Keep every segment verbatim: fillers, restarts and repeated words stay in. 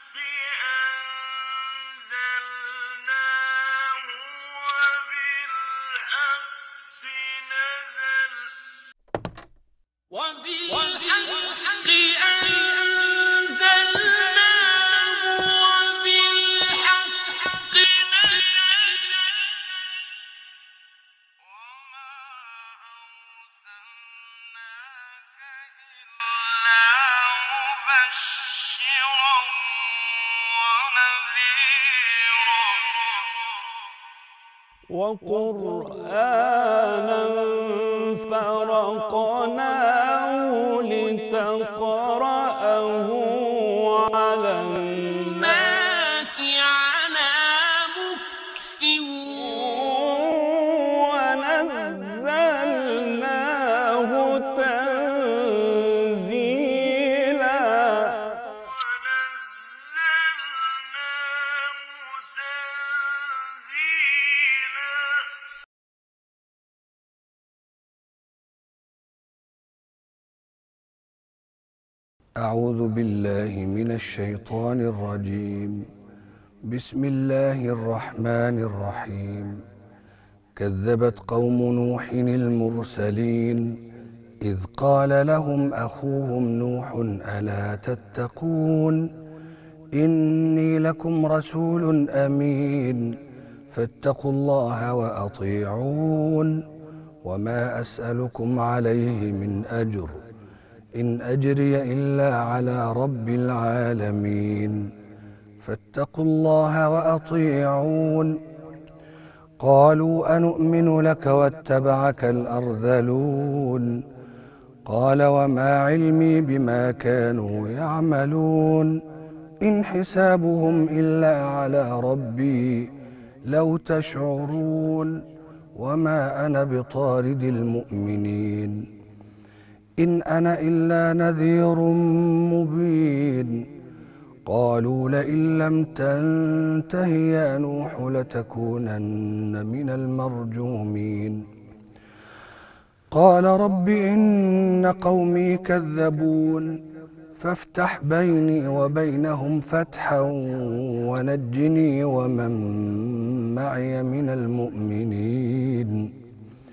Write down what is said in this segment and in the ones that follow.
وقرآنا فرقناه لتقرأه على الناس على مكث ونزلناه تنزيلا. أعوذ بالله من الشيطان الرجيم. بسم الله الرحمن الرحيم. كذبت قوم نوح المرسلين إذ قال لهم أخوهم نوح ألا تتقون إني لكم رسول أمين فاتقوا الله وأطيعون وما أسألكم عليه من أجر إن أجري إلا على رب العالمين فاتقوا الله وأطيعون. قالوا أنؤمن لك واتبعك الأرذلون قال وما علمي بما كانوا يعملون إن حسابهم إلا على ربي لو تشعرون وما أنا بطارد المؤمنين إن أنا إلا نذير مبين. قالوا لئن لم تنته يا نوح لتكونن من المرجومين. قال رب إن قومي كذبون فافتح بيني وبينهم فتحا ونجني ومن معي من المؤمنين.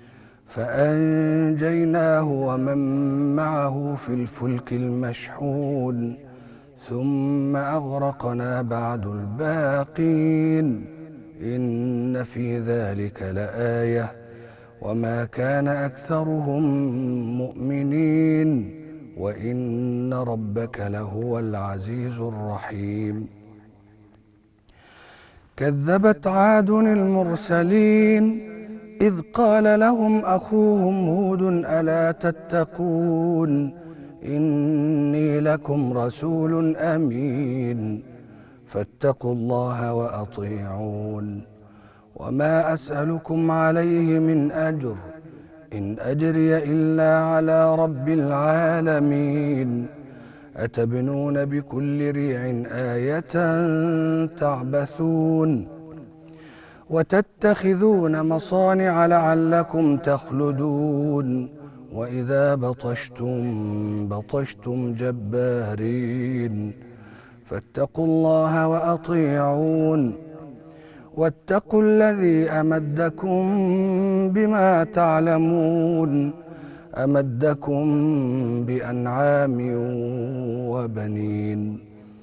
فأنجيناه ومن معه في الفلك المشحون ثم أغرقنا بعد الباقين إن في ذلك لآية وما كان أكثرهم مؤمنين وإن ربك لهو العزيز الرحيم. كذبت عاد المرسلين إذ قال لهم أخوهم هود ألا تتقون إني لكم رسول أمين فاتقوا الله وأطيعون وما أسألكم عليه من أجر إن أجري إلا على رب العالمين أتبنون بكل ريع آية تعبثون وتتخذون مصانع لعلكم تخلدون وإذا بطشتم بطشتم جبارين فاتقوا الله وأطيعون واتقوا الذي أمدكم بما تعلمون أمدكم بأنعام وبنين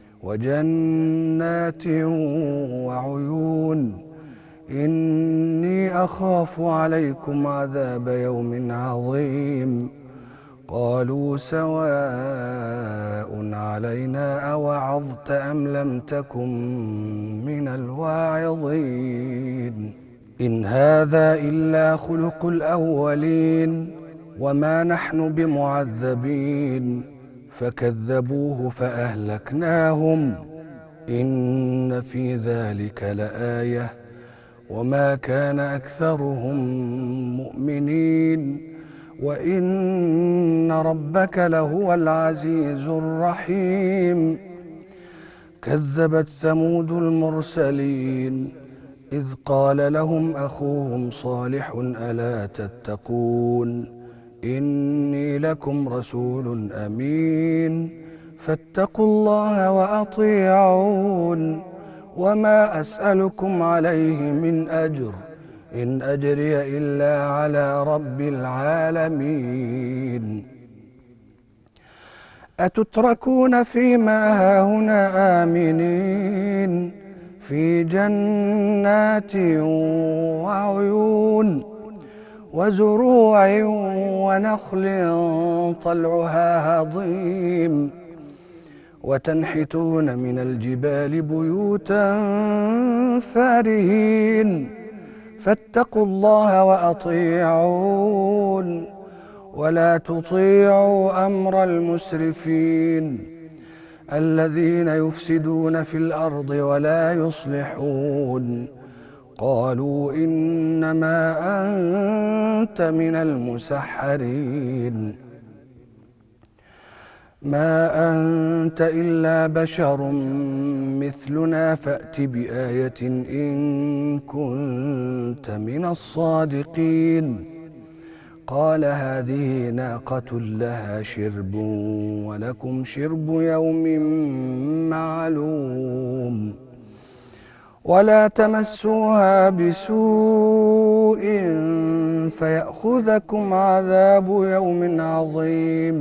وجنات وعيون إني أخاف عليكم عذاب يوم عظيم. قالوا سواء علينا أوعظت أم لم تكن من الواعظين إن هذا إلا خلق الأولين وما نحن بمعذبين فكذبوه فأهلكناهم إن في ذلك لآية وما كان أكثرهم مؤمنين وإن ربك لهو العزيز الرحيم. كذبت ثمود المرسلين إذ قال لهم أخوهم صالح ألا تتقون إني لكم رسول أمين فاتقوا الله وأطيعون وما أسألكم عليه من أجر إن أجري إلا على رب العالمين أتتركون فيما هاهنا آمنين في جنات وعيون وزروع ونخل طلعها هضيم وتنحتون من الجبال بيوتا فارهين فاتقوا الله وأطيعون ولا تطيعوا أمر المسرفين الذين يفسدون في الأرض ولا يصلحون قالوا إنما أنت من المسحرين ما أنت إلا بشر مثلنا فأت بآية إن كنت من الصادقين قال هذه ناقة لها شرب ولكم شرب يوم معلوم ولا تمسوها بسوء فيأخذكم عذاب يوم عظيم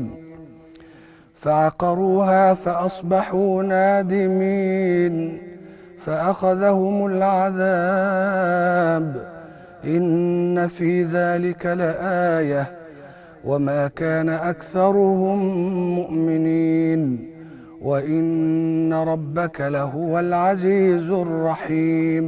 فعقروها فأصبحوا نادمين فأخذهم العذاب إن في ذلك لآية وما كان أكثرهم مؤمنين وإن ربك لهو العزيز الرحيم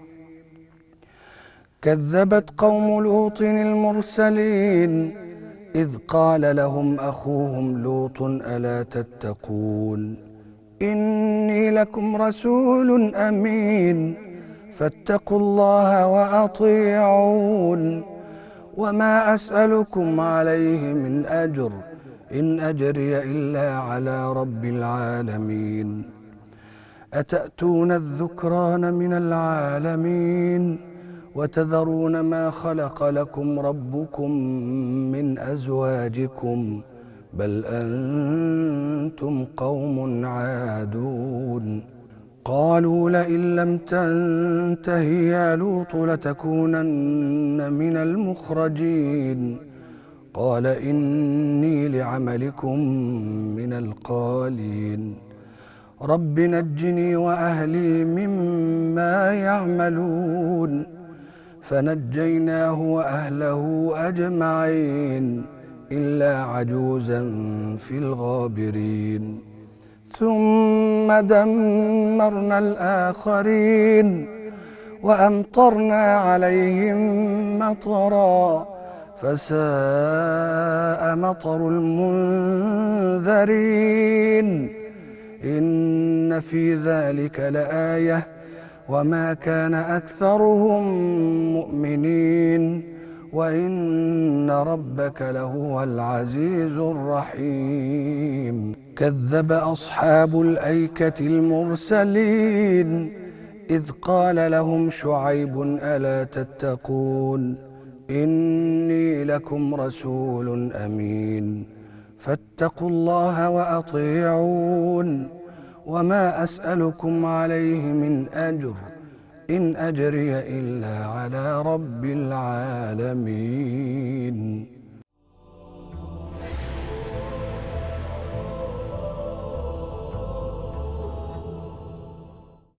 كذبت قوم لوط المرسلين إذ قال لهم أخوهم لوط ألا تتقون إني لكم رسول أمين فاتقوا الله وأطيعون وما أسألكم عليه من أجر إن أجري إلا على رب العالمين أتأتون الذكران من العالمين وتذرون ما خلق لكم ربكم من أزواجكم بل أنتم قوم عادون قالوا لئن لم تنته يا لوط لتكونن من المخرجين قال إني لعملكم من القالين رب نجني وأهلي مما يعملون فنجيناه وأهله أجمعين إلا عجوزا في الغابرين ثم دمرنا الآخرين وأمطرنا عليهم مطرا فساء مطر المنذرين إن في ذلك لآية وما كان أكثرهم مؤمنين وإن ربك لهو العزيز الرحيم كذب أصحاب الأيكة المرسلين إذ قال لهم شعيب ألا تتقون إني لكم رسول أمين فاتقوا الله وأطيعون وما أسألكم عليه من أجر إن أجري إلا على رب العالمين